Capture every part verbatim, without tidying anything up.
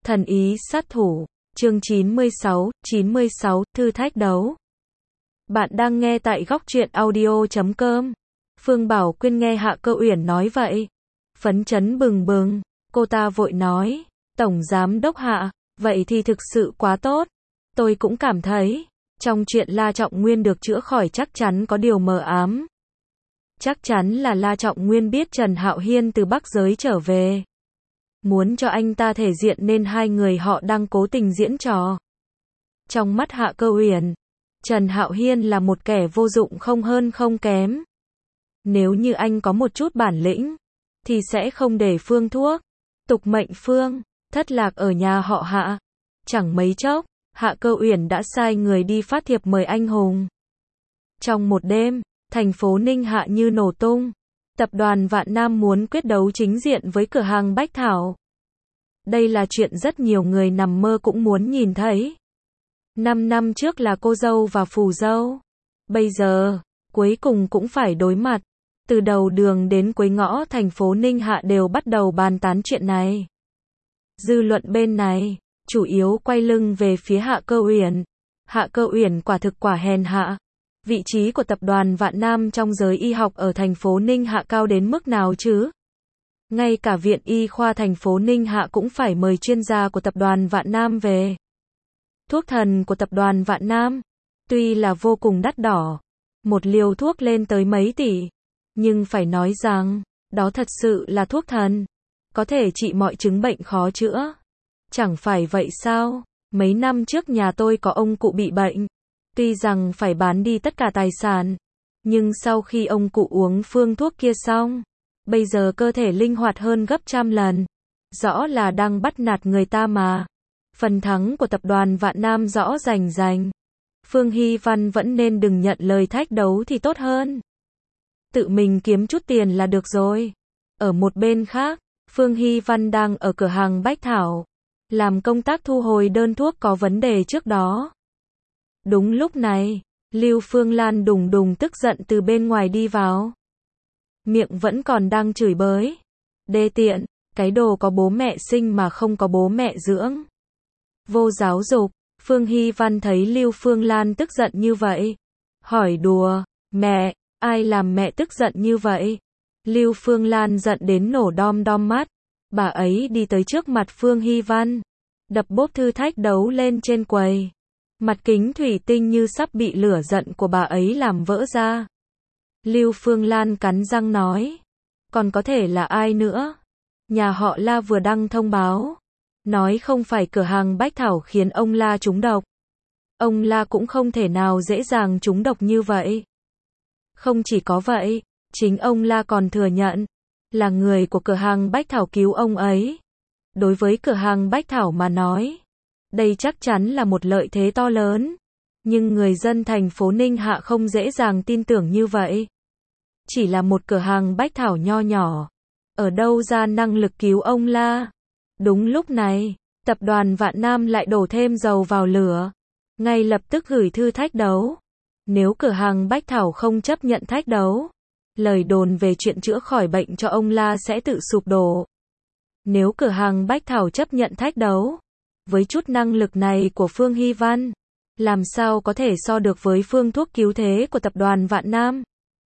Thần ý sát thủ, chương chín mươi sáu, chín mươi sáu, thử thách đấu. Bạn đang nghe tại góc truyện audio chấm com. Phương Bảo Quyên nghe Hạ Cơ Uyển nói vậy, phấn chấn bừng bừng, cô ta vội nói, Tổng Giám Đốc Hạ, vậy thì thực sự quá tốt. Tôi cũng cảm thấy, trong chuyện La Trọng Nguyên được chữa khỏi chắc chắn có điều mờ ám. Chắc chắn là La Trọng Nguyên biết Trần Hạo Hiên từ Bắc Giới trở về. Muốn cho anh ta thể diện nên hai người họ đang cố tình diễn trò. Trong mắt Hạ Cơ Uyển, Trần Hạo Hiên là một kẻ vô dụng không hơn không kém. Nếu như anh có một chút bản lĩnh, thì sẽ không để Phương Thuốc, tục mệnh Phương, thất lạc ở nhà họ Hạ. Chẳng mấy chốc, Hạ Cơ Uyển đã sai người đi phát thiệp mời anh hùng. Trong một đêm, thành phố Ninh Hạ như nổ tung. Tập đoàn Vạn Nam muốn quyết đấu chính diện với cửa hàng Bách Thảo. Đây là chuyện rất nhiều người nằm mơ cũng muốn nhìn thấy. Năm năm trước là cô dâu và phù dâu. Bây giờ, cuối cùng cũng phải đối mặt. Từ đầu đường đến cuối ngõ thành phố Ninh Hạ đều bắt đầu bàn tán chuyện này. Dư luận bên này, chủ yếu quay lưng về phía Hạ Cơ Uyển. Hạ Cơ Uyển quả thực quả hèn hạ. Vị trí của tập đoàn Vạn Nam trong giới y học ở thành phố Ninh Hạ cao đến mức nào chứ? Ngay cả Viện Y khoa thành phố Ninh Hạ cũng phải mời chuyên gia của tập đoàn Vạn Nam về. Thuốc thần của tập đoàn Vạn Nam, tuy là vô cùng đắt đỏ, một liều thuốc lên tới mấy tỷ, nhưng phải nói rằng, đó thật sự là thuốc thần, có thể trị mọi chứng bệnh khó chữa. Chẳng phải vậy sao? Mấy năm trước nhà tôi có ông cụ bị bệnh. Tuy rằng phải bán đi tất cả tài sản, nhưng sau khi ông cụ uống phương thuốc kia xong, bây giờ cơ thể linh hoạt hơn gấp trăm lần. Rõ là đang bắt nạt người ta mà. Phần thắng của tập đoàn Vạn Nam rõ rành rành. Phương Hy Văn vẫn nên đừng nhận lời thách đấu thì tốt hơn. Tự mình kiếm chút tiền là được rồi. Ở một bên khác, Phương Hy Văn đang ở cửa hàng Bách Thảo, làm công tác thu hồi đơn thuốc có vấn đề trước đó. Đúng lúc này, Lưu Phương Lan đùng đùng tức giận từ bên ngoài đi vào. Miệng vẫn còn đang chửi bới. Đê tiện, cái đồ có bố mẹ sinh mà không có bố mẹ dưỡng. Vô giáo dục, Phương Hy Văn thấy Lưu Phương Lan tức giận như vậy. Hỏi đùa, mẹ, ai làm mẹ tức giận như vậy? Lưu Phương Lan giận đến nổ đom đom mắt. Bà ấy đi tới trước mặt Phương Hy Văn, đập bốp thư thách đấu lên trên quầy. Mặt kính thủy tinh như sắp bị lửa giận của bà ấy làm vỡ ra. Lưu Phương Lan cắn răng nói, còn có thể là ai nữa? Nhà họ La vừa đăng thông báo, nói không phải cửa hàng Bách Thảo khiến ông La trúng độc. Ông La cũng không thể nào dễ dàng trúng độc như vậy. Không chỉ có vậy, chính ông La còn thừa nhận, là người của cửa hàng Bách Thảo cứu ông ấy. Đối với cửa hàng Bách Thảo mà nói, đây chắc chắn là một lợi thế to lớn. Nhưng người dân thành phố Ninh Hạ không dễ dàng tin tưởng như vậy. Chỉ là một cửa hàng Bách Thảo nho nhỏ, ở đâu ra năng lực cứu ông La? Đúng lúc này, tập đoàn Vạn Nam lại đổ thêm dầu vào lửa. Ngay lập tức gửi thư thách đấu. Nếu cửa hàng Bách Thảo không chấp nhận thách đấu, lời đồn về chuyện chữa khỏi bệnh cho ông La sẽ tự sụp đổ. Nếu cửa hàng Bách Thảo chấp nhận thách đấu, với chút năng lực này của Phương Hy Văn, làm sao có thể so được với phương thuốc cứu thế của tập đoàn Vạn Nam?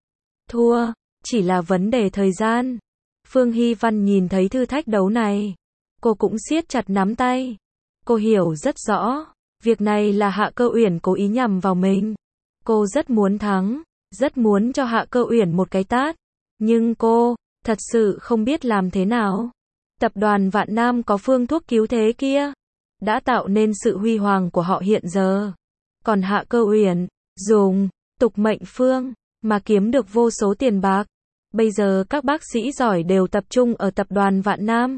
Thua, chỉ là vấn đề thời gian. Phương Hy Văn nhìn thấy thư thách đấu này, cô cũng siết chặt nắm tay. Cô hiểu rất rõ, việc này là Hạ Cơ Uyển cố ý nhằm vào mình. Cô rất muốn thắng, rất muốn cho Hạ Cơ Uyển một cái tát. Nhưng cô, thật sự không biết làm thế nào. Tập đoàn Vạn Nam có phương thuốc cứu thế kia, đã tạo nên sự huy hoàng của họ hiện giờ. Còn Hạ Cơ Uyển, dùng, tục mệnh phương, mà kiếm được vô số tiền bạc. Bây giờ các bác sĩ giỏi đều tập trung ở tập đoàn Vạn Nam.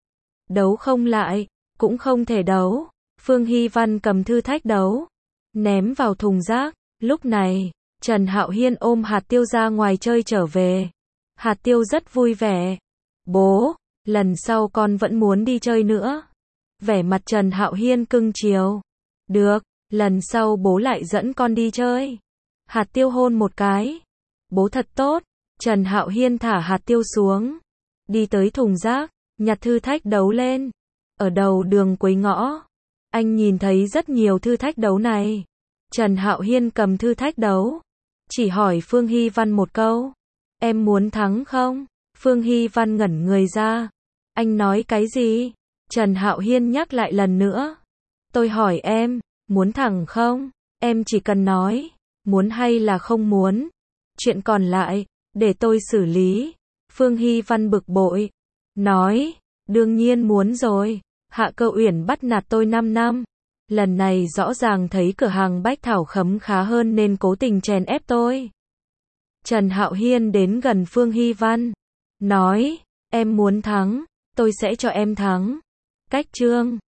Đấu không lại, cũng không thể đấu. Phương Hy Văn cầm thư thách đấu, ném vào thùng rác. Lúc này, Trần Hạo Hiên ôm Hạt Tiêu ra ngoài chơi trở về. Hạt Tiêu rất vui vẻ. Bố, lần sau con vẫn muốn đi chơi nữa. Vẻ mặt Trần Hạo Hiên cưng chiều. Được, lần sau bố lại dẫn con đi chơi. Hạt Tiêu hôn một cái. Bố thật tốt. Trần Hạo Hiên thả Hạt Tiêu xuống, đi tới thùng rác, nhặt thư thách đấu lên. Ở đầu đường cuối ngõ, anh nhìn thấy rất nhiều thử thách đấu này. Trần Hạo Hiên cầm thử thách đấu, chỉ hỏi Phương Hy Văn một câu. Em muốn thắng không? Phương Hy Văn ngẩn người ra. Anh nói cái gì? Trần Hạo Hiên nhắc lại lần nữa. Tôi hỏi em, muốn thắng không? Em chỉ cần nói, muốn hay là không muốn. Chuyện còn lại, để tôi xử lý. Phương Hy Văn bực bội, nói, đương nhiên muốn rồi. Hạ Cơ Uyển bắt nạt tôi năm năm. Lần này rõ ràng thấy cửa hàng Bách Thảo khấm khá hơn nên cố tình chèn ép tôi. Trần Hạo Hiên đến gần Phương Hy Văn, nói, em muốn thắng, tôi sẽ cho em thắng. Cách chương